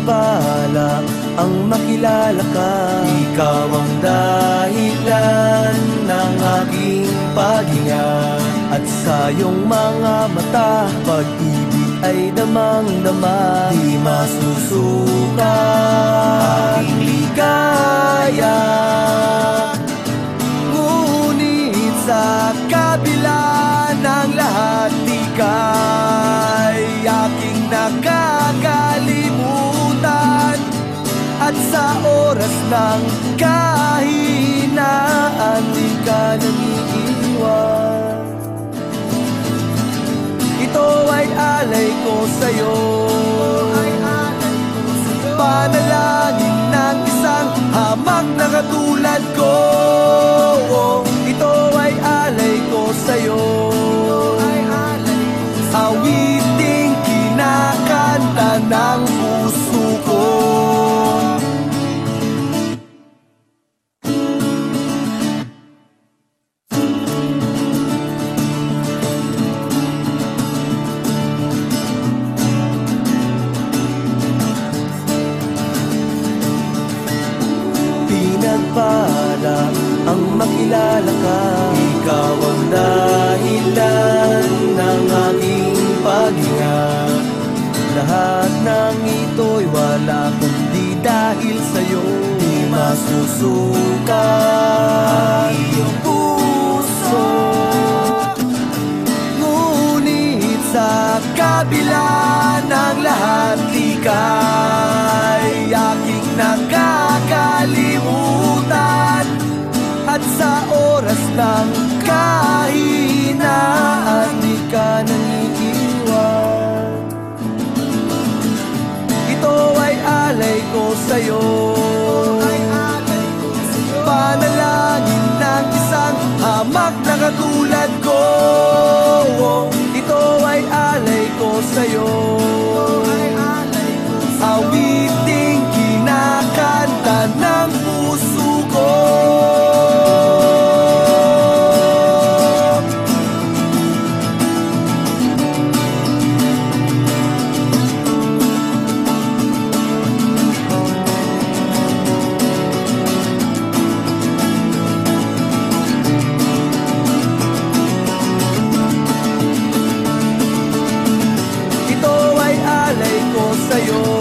Pinagpala ang makilala ka. Ikaw ang dahilan ng aking paghinga, at sa iyong mga mata pag-ibig ay damang-dama. Di masusuka aking ligaya, ngunit sa kabila ng lahat ika'y aking nakakalimutan. At sa oras ng kahinaan di ka nag-iiwan. Ito ay alay ko sa'yo, panalangin ng isang hamak na katulad ko. Ito ay alay ko sa'yo, awiting kinakanta ng puso ko. Pinagpala ang makilala ka. Ikaw ang dahilan ng aking paghinga. Lahat ng ito'y wala kundi dahil sa'yo. Di masusuka ang iyong puso, ngunit sa kabila ng lahat ika'y aking nakakalimutan. At sa oras ng kahinaan di ka nangiiwan. Ito ay alay ko sa'yo, panalangin ng isang hamak na katulad ko. Ito ay alay ko sa'yo, awiting kinakanta ng puso ko. Ito ay alay ko sa'yo,